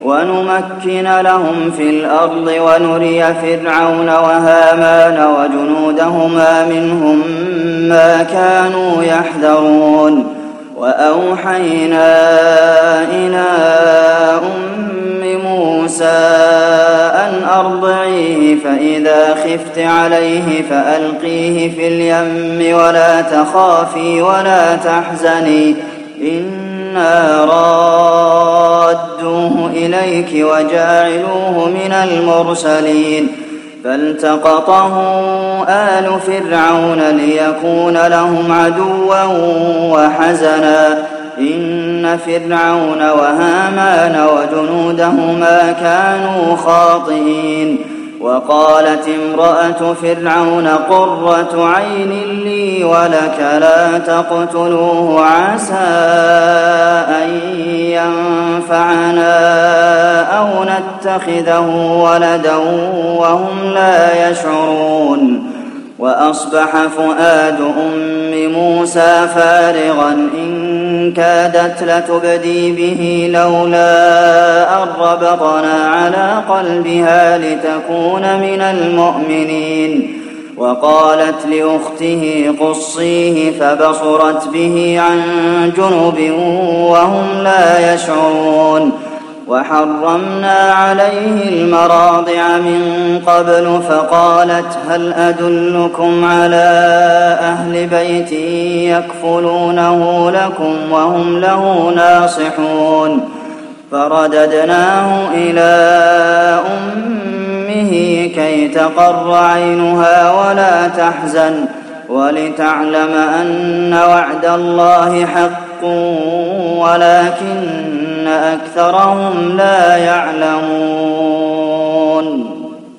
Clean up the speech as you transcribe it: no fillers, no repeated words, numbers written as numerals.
ونمكن لهم في الأرض ونري فرعون وهامان وجنودهما منهم ما كانوا يحذرون وأوحينا إلى أم موسى أن أرضعيه فإذا خفت عليه فألقيه في اليم ولا تخافي ولا تحزني إنا رادوه إليك وجاعلوه من المرسلين فالتقطه آل فرعون ليكون لهم عدوا وحزنا إن فرعون وهامان وجنودهما كانوا خاطئين وقالت امرأة فرعون قرة عين لي ولك لا تقتلوه عسى أن ينفعنا أو نتخذه ولدا وهم لا يشعرون وأصبح فؤاد أم موسى فارغا إن كادت لتبدي به لولا أن ربطنا على قلبها لتكون من المؤمنين وقالت لأخته قصيه فبصرت به عن جنب وهم لا يشعرون وحرمنا عليه المراضع من قبل فقالت هل أدلكم على أهل بيت يكفلونه لكم وهم له ناصحون فرددناه إلى أمه كي تقر عينها ولا تحزن ولتعلم أن وعد الله حق ولكن أكثرهم لا يعلمون